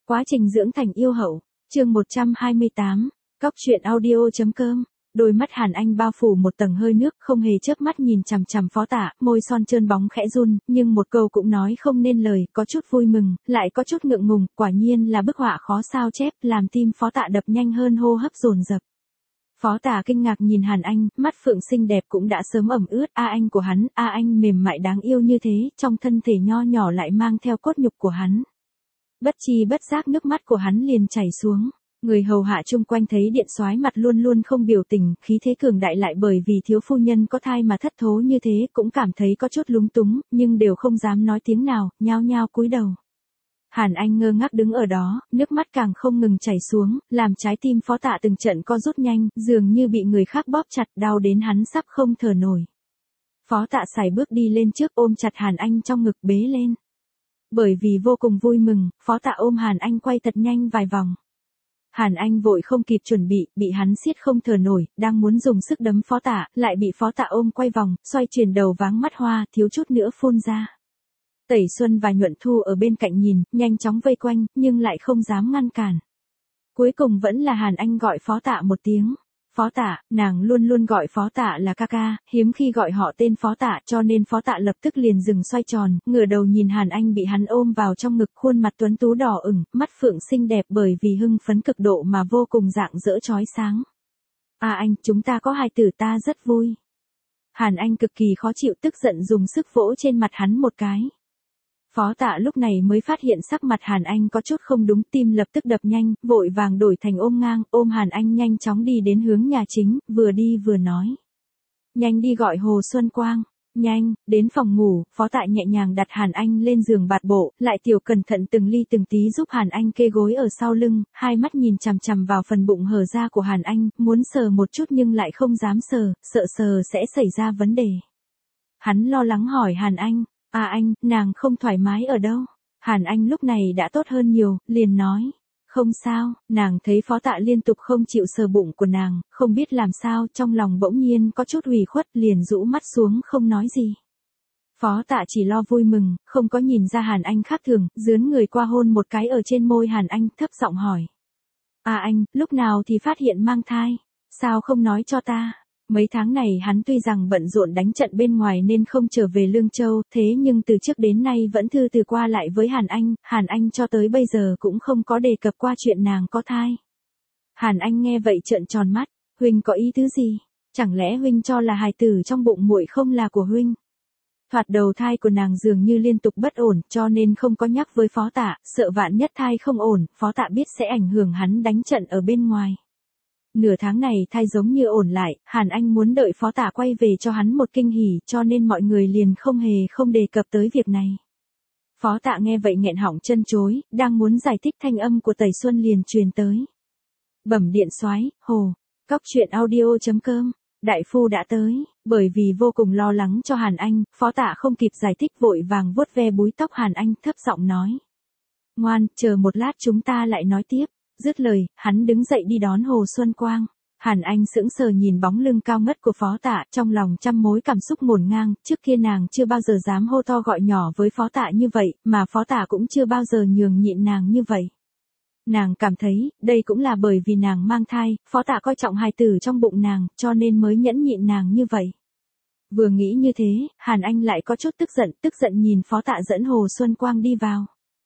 Quá trình dưỡng thành yêu hậu, chương 128, Cóc truyện audio.com. Đôi mắt Hàn Anh bao phủ một tầng hơi nước, không hề chớp mắt nhìn chằm chằm Phó Tạ, môi son trơn bóng khẽ run, nhưng một câu cũng nói không nên lời, có chút vui mừng, lại có chút ngượng ngùng, quả nhiên là bức họa khó sao chép, làm tim Phó Tạ đập nhanh hơn, hô hấp dồn dập. Phó Tạ kinh ngạc nhìn Hàn Anh, mắt phượng xinh đẹp cũng đã sớm ẩm ướt, anh của hắn, anh mềm mại đáng yêu như thế, trong thân thể nho nhỏ lại mang theo cốt nhục của hắn. Bất chi bất giác nước mắt của hắn liền chảy xuống. Người hầu hạ chung quanh thấy điện soái mặt luôn luôn không biểu tình, khí thế cường đại lại bởi vì thiếu phu nhân có thai mà thất thố như thế, cũng cảm thấy có chút lúng túng, nhưng đều không dám nói tiếng nào, nhao nhao cúi đầu. Hàn Anh ngơ ngác đứng ở đó, nước mắt càng không ngừng chảy xuống, làm trái tim Phó Tạ từng trận co rút nhanh, dường như bị người khác bóp chặt, đau đến hắn sắp không thở nổi. Phó Tạ sải bước đi lên trước, ôm chặt Hàn Anh trong ngực bế lên. Bởi vì vô cùng vui mừng, Phó Tạ ôm Hàn Anh quay thật nhanh vài vòng. Hàn Anh vội không kịp chuẩn bị hắn siết không thở nổi, đang muốn dùng sức đấm Phó Tạ, lại bị Phó Tạ ôm quay vòng, xoay chuyển đầu váng mắt hoa, thiếu chút nữa phun ra. Tẩy Xuân và Nhuận Thu ở bên cạnh nhìn, nhanh chóng vây quanh, nhưng lại không dám ngăn cản. Cuối cùng vẫn là Hàn Anh gọi Phó Tạ một tiếng. Phó Tạ, nàng luôn luôn gọi Phó Tạ là ca ca, hiếm khi gọi họ tên Phó Tạ, cho nên Phó Tạ lập tức liền dừng xoay tròn, ngửa đầu nhìn Hàn Anh bị hắn ôm vào trong ngực, khuôn mặt tuấn tú đỏ ửng, mắt phượng xinh đẹp bởi vì hưng phấn cực độ mà vô cùng rạng rỡ chói sáng. Anh, chúng ta có hài tử, ta rất vui. Hàn Anh cực kỳ khó chịu, tức giận dùng sức vỗ trên mặt hắn một cái. Phó Tạ lúc này mới phát hiện sắc mặt Hàn Anh có chút không đúng, tim lập tức đập nhanh, vội vàng đổi thành ôm ngang, ôm Hàn Anh nhanh chóng đi đến hướng nhà chính, vừa đi vừa nói. Nhanh đi gọi Hồ Xuân Quang, nhanh, đến phòng ngủ, Phó Tạ nhẹ nhàng đặt Hàn Anh lên giường bạt bộ, lại tiểu cẩn thận từng ly từng tí giúp Hàn Anh kê gối ở sau lưng, hai mắt nhìn chằm chằm vào phần bụng hở ra của Hàn Anh, muốn sờ một chút nhưng lại không dám sờ, sợ sờ sẽ xảy ra vấn đề. Hắn lo lắng hỏi Hàn Anh. Anh, nàng không thoải mái ở đâu? Hàn Anh lúc này đã tốt hơn nhiều, liền nói. Không sao, nàng thấy Phó Tạ liên tục không chịu sờ bụng của nàng, không biết làm sao, trong lòng bỗng nhiên có chút ủy khuất, liền rũ mắt xuống không nói gì. Phó Tạ chỉ lo vui mừng, không có nhìn ra Hàn Anh khác thường, dướn người qua hôn một cái ở trên môi Hàn Anh, thấp giọng hỏi. Anh, lúc nào thì phát hiện mang thai? Sao không nói cho ta? Mấy tháng này hắn tuy rằng bận rộn đánh trận bên ngoài nên không trở về Lương Châu, thế nhưng từ trước đến nay vẫn thư từ qua lại với Hàn Anh cho tới bây giờ cũng không có đề cập qua chuyện nàng có thai. Hàn Anh nghe vậy trợn tròn mắt, huynh có ý tứ gì? Chẳng lẽ huynh cho là hài tử trong bụng muội không là của huynh? Thoạt đầu thai của nàng dường như liên tục bất ổn, cho nên không có nhắc với Phó Tạ, sợ vạn nhất thai không ổn, Phó Tạ biết sẽ ảnh hưởng hắn đánh trận ở bên ngoài. Nửa tháng này thai giống như ổn lại, Hàn Anh muốn đợi Phó Tạ quay về cho hắn một kinh hỉ, cho nên mọi người liền không đề cập tới việc này. Phó Tạ nghe vậy nghẹn họng chân chối, đang muốn giải thích, thanh âm của Tẩy Xuân liền truyền tới. Bẩm điện soái, Hồ, Cóc truyện audio.com, đại phu đã tới. Bởi vì vô cùng lo lắng cho Hàn Anh, Phó Tạ không kịp giải thích, vội vàng vuốt ve búi tóc Hàn Anh, thấp giọng nói. Ngoan, chờ một lát chúng ta lại nói tiếp. Dứt lời, hắn đứng dậy đi đón Hồ Xuân Quang. Hàn Anh sững sờ nhìn bóng lưng cao ngất của Phó Tạ, trong lòng trăm mối cảm xúc ngổn ngang, trước kia nàng chưa bao giờ dám hô to gọi nhỏ với Phó Tạ như vậy, mà Phó Tạ cũng chưa bao giờ nhường nhịn nàng như vậy. Nàng cảm thấy, đây cũng là bởi vì nàng mang thai, Phó Tạ coi trọng hài tử trong bụng nàng, cho nên mới nhẫn nhịn nàng như vậy. Vừa nghĩ như thế, Hàn Anh lại có chút tức giận nhìn Phó Tạ dẫn Hồ Xuân Quang đi vào.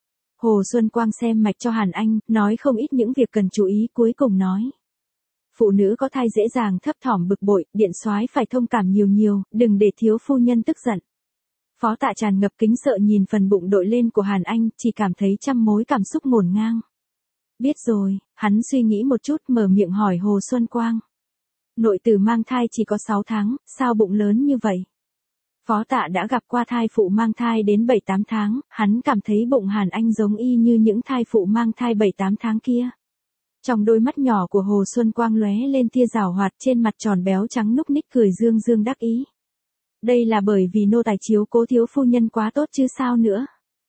Hồ Xuân Quang xem mạch cho Hàn Anh, nói không ít những việc cần chú ý, cuối cùng nói. Phụ nữ có thai dễ dàng thấp thỏm bực bội, điện soái phải thông cảm nhiều, đừng để thiếu phu nhân tức giận. Phó Tạ tràn ngập kính sợ nhìn phần bụng đội lên của Hàn Anh, chỉ cảm thấy trăm mối cảm xúc ngổn ngang. Biết rồi, hắn suy nghĩ một chút mở miệng hỏi Hồ Xuân Quang. Nội tử mang thai chỉ có 6 tháng, sao bụng lớn như vậy? Phó Tạ đã gặp qua thai phụ mang thai đến 7-8 tháng, hắn cảm thấy bụng Hàn Anh giống y như những thai phụ mang thai 7-8 tháng kia. Trong đôi mắt nhỏ của Hồ Xuân Quang lóe lên tia giảo hoạt, trên mặt tròn béo trắng núc ních cười dương đắc ý. Đây là bởi vì nô tài chiếu cố thiếu phu nhân quá tốt chứ sao nữa.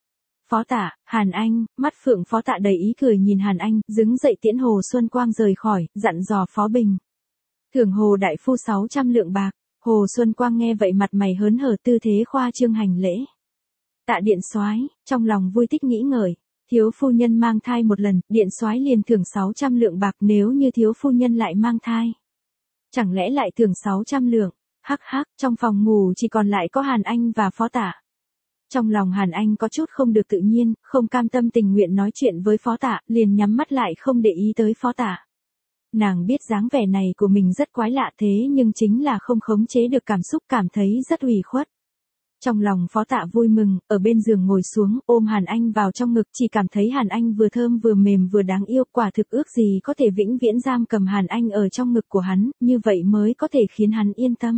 Phó Tạ, Hàn Anh, mắt phượng Phó Tạ đầy ý cười nhìn Hàn Anh, đứng dậy tiễn Hồ Xuân Quang rời khỏi, dặn dò Phó Bình. Thưởng Hồ đại phu 600 lượng bạc. Hồ Xuân Quang nghe vậy mặt mày hớn hở, tư thế khoa trương hành lễ. Tạ điện soái, trong lòng vui thích nghĩ ngợi, Thiếu phu nhân mang thai một lần, điện soái liền thưởng 600 lượng bạc, nếu như thiếu phu nhân lại mang thai. Chẳng lẽ lại thưởng 600 lượng? Hắc hắc, trong phòng ngủ chỉ còn lại có Hàn Anh và Phó Tạ. Trong lòng Hàn Anh có chút không được tự nhiên, không cam tâm tình nguyện nói chuyện với Phó Tạ, liền nhắm mắt lại không để ý tới Phó Tạ. Nàng biết dáng vẻ này của mình rất quái lạ thế nhưng chính là không khống chế được cảm xúc, cảm thấy rất ủy khuất. Trong lòng Phó Tạ vui mừng, ở bên giường ngồi xuống, ôm Hàn Anh vào trong ngực, chỉ cảm thấy Hàn Anh vừa thơm vừa mềm vừa đáng yêu, quả thực ước gì có thể vĩnh viễn giam cầm Hàn Anh ở trong ngực của hắn, như vậy mới có thể khiến hắn yên tâm.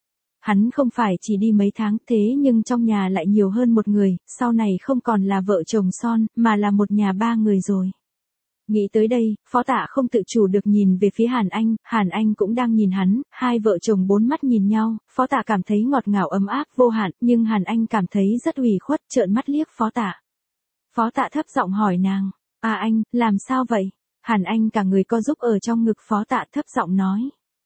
Hắn không phải chỉ đi mấy tháng thế nhưng trong nhà lại nhiều hơn một người, sau này không còn là vợ chồng son, mà là một nhà ba người rồi. Nghĩ tới đây, Phó Tạ không tự chủ được nhìn về phía Hàn Anh cũng đang nhìn hắn, hai vợ chồng bốn mắt nhìn nhau, Phó Tạ cảm thấy ngọt ngào ấm áp vô hạn, nhưng Hàn Anh cảm thấy rất ủy khuất, trợn mắt liếc Phó Tạ. Phó Tạ thấp giọng hỏi nàng, anh, làm sao vậy? Hàn Anh cả người co giúp ở trong ngực Phó Tạ thấp giọng nói.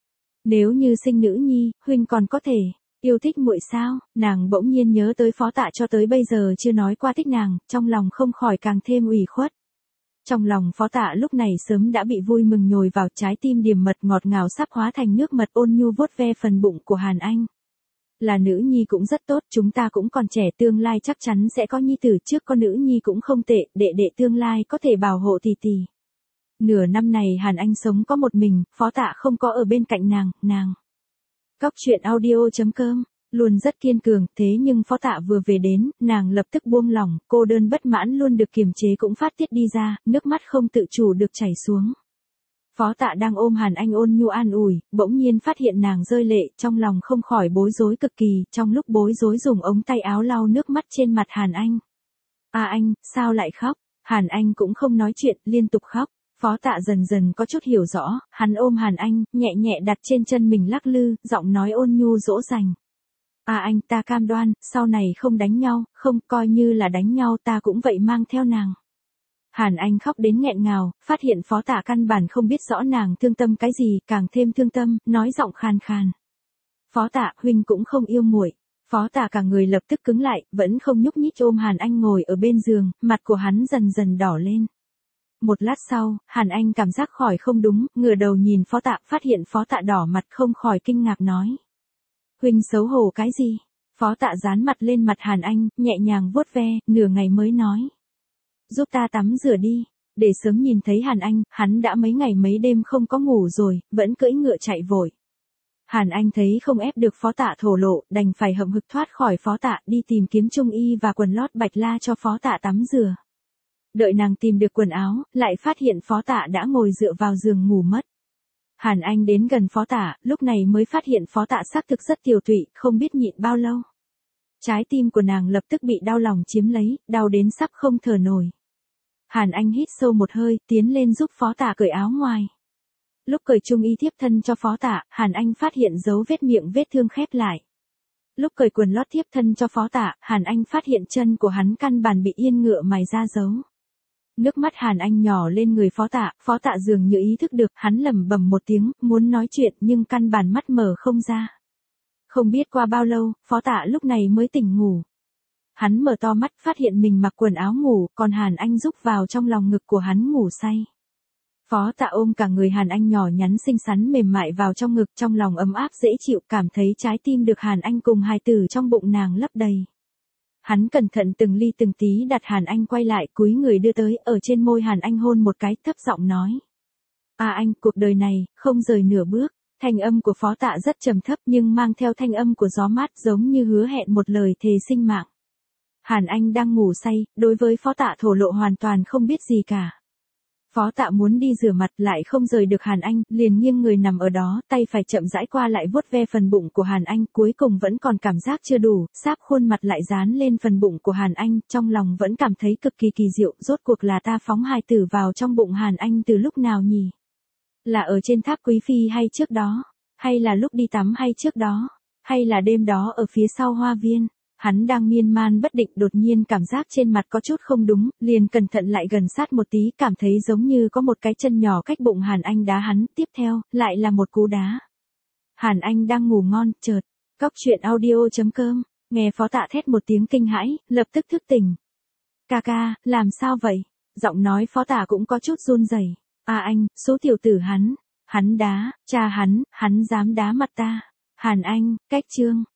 Nếu như sinh nữ nhi, huynh còn có thể yêu thích muội sao? Nàng bỗng nhiên nhớ tới Phó Tạ cho tới bây giờ chưa nói qua thích nàng, trong lòng không khỏi càng thêm ủy khuất. Trong lòng Phó Tạ lúc này sớm đã bị vui mừng nhồi vào, trái tim điềm mật ngọt ngào sắp hóa thành nước mật, ôn nhu vuốt ve phần bụng của Hàn Anh. Là nữ nhi cũng rất tốt, chúng ta cũng còn trẻ, tương lai chắc chắn sẽ có nhi tử, trước có nữ nhi cũng không tệ, đệ đệ tương lai có thể bảo hộ tỷ tỷ. Nửa năm này Hàn Anh sống có một mình, Phó Tạ không có ở bên cạnh nàng. Cóc truyện audio.com luôn rất kiên cường, thế nhưng Phó Tạ vừa về đến, nàng lập tức buông lỏng, cô đơn bất mãn luôn được kiềm chế cũng phát tiết đi ra, nước mắt không tự chủ được chảy xuống. Phó Tạ đang ôm Hàn Anh ôn nhu an ủi, bỗng nhiên phát hiện nàng rơi lệ, trong lòng không khỏi bối rối cực kỳ, trong lúc bối rối dùng ống tay áo lau nước mắt trên mặt Hàn Anh. Anh, sao lại khóc? Hàn Anh cũng không nói chuyện, liên tục khóc. Phó Tạ dần dần có chút hiểu rõ, hắn ôm Hàn Anh, nhẹ nhẹ đặt trên chân mình lắc lư, giọng nói ôn nhu dỗ dành. Anh, ta cam đoan, sau này không đánh nhau, không, coi như là đánh nhau ta cũng vậy mang theo nàng. Hàn Anh khóc đến nghẹn ngào, phát hiện Phó Tạ căn bản không biết rõ nàng thương tâm cái gì, càng thêm thương tâm, nói giọng khàn khàn. Phó Tạ, huynh cũng không yêu muội. Phó Tạ cả người lập tức cứng lại, vẫn không nhúc nhích ôm Hàn Anh ngồi ở bên giường, mặt của hắn dần dần đỏ lên. Một lát sau, Hàn Anh cảm giác khỏi không đúng, ngửa đầu nhìn Phó Tạ, phát hiện Phó Tạ đỏ mặt không khỏi kinh ngạc nói. Huynh xấu hổ cái gì? Phó Tạ dán mặt lên mặt Hàn Anh, nhẹ nhàng vuốt ve, nửa ngày mới nói. Giúp ta tắm rửa đi, để sớm nhìn thấy Hàn Anh, hắn đã mấy ngày mấy đêm không có ngủ rồi, vẫn cưỡi ngựa chạy vội. Hàn Anh thấy không ép được Phó Tạ thổ lộ, đành phải hậm hực thoát khỏi Phó Tạ, đi tìm kiếm trung y và quần lót bạch la cho Phó Tạ tắm rửa. Đợi nàng tìm được quần áo, lại phát hiện Phó Tạ đã ngồi dựa vào giường ngủ mất. Hàn Anh đến gần Phó Tạ, lúc này mới phát hiện Phó Tạ xác thực rất tiều tụy, không biết nhịn bao lâu. Trái tim của nàng lập tức bị đau lòng chiếm lấy, đau đến sắp không thở nổi. Hàn Anh hít sâu một hơi, tiến lên giúp Phó Tạ cởi áo ngoài. Lúc cởi trung y thiếp thân cho Phó Tạ, Hàn Anh phát hiện dấu vết miệng vết thương khép lại. Lúc cởi quần lót thiếp thân cho Phó Tạ, Hàn Anh phát hiện chân của hắn căn bản bị yên ngựa mài ra dấu. Nước mắt Hàn Anh nhỏ lên người Phó Tạ dường như ý thức được, hắn lẩm bẩm một tiếng, muốn nói chuyện nhưng căn bản mắt mở không ra. Không biết qua bao lâu, Phó Tạ lúc này mới tỉnh ngủ. Hắn mở to mắt, phát hiện mình mặc quần áo ngủ, còn Hàn Anh rúc vào trong lòng ngực của hắn ngủ say. Phó Tạ ôm cả người Hàn Anh nhỏ nhắn xinh xắn mềm mại vào trong ngực, trong lòng ấm áp dễ chịu, cảm thấy trái tim được Hàn Anh cùng hài tử trong bụng nàng lấp đầy. Hắn cẩn thận từng ly từng tí đặt Hàn Anh quay lại, cúi người đưa tới, ở trên môi Hàn Anh hôn một cái, thấp giọng nói. Anh, cuộc đời này, không rời nửa bước. Thanh âm của Phó Tạ rất trầm thấp nhưng mang theo thanh âm của gió mát, giống như hứa hẹn một lời thề sinh mạng. Hàn Anh đang ngủ say, đối với Phó Tạ thổ lộ hoàn toàn không biết gì cả. Phó Tạ muốn đi rửa mặt lại không rời được Hàn Anh, liền nghiêng người nằm ở đó, tay phải chậm rãi qua lại vuốt ve phần bụng của Hàn Anh, cuối cùng vẫn còn cảm giác chưa đủ, sáp khuôn mặt lại dán lên phần bụng của Hàn Anh, trong lòng vẫn cảm thấy cực kỳ kỳ diệu, rốt cuộc là ta phóng hài tử vào trong bụng Hàn Anh từ lúc nào nhỉ? Là ở trên tháp Quý Phi hay trước đó? Hay là lúc đi tắm hay trước đó? Hay là đêm đó ở phía sau hoa viên? Hắn đang miên man bất định, đột nhiên cảm giác trên mặt có chút không đúng, liền cẩn thận lại gần sát một tí, cảm thấy giống như có một cái chân nhỏ cách bụng Hàn Anh đá hắn, tiếp theo, lại là một cú đá. Hàn Anh đang ngủ ngon, chợt, cóc truyện audio.com, nghe Phó Tạ thét một tiếng kinh hãi, lập tức thức tỉnh. Ca ca, làm sao vậy? Giọng nói phó tả cũng có chút run rẩy. À anh, số tiểu tử hắn đá, cha hắn dám đá mặt ta. Hàn Anh, cách Trương,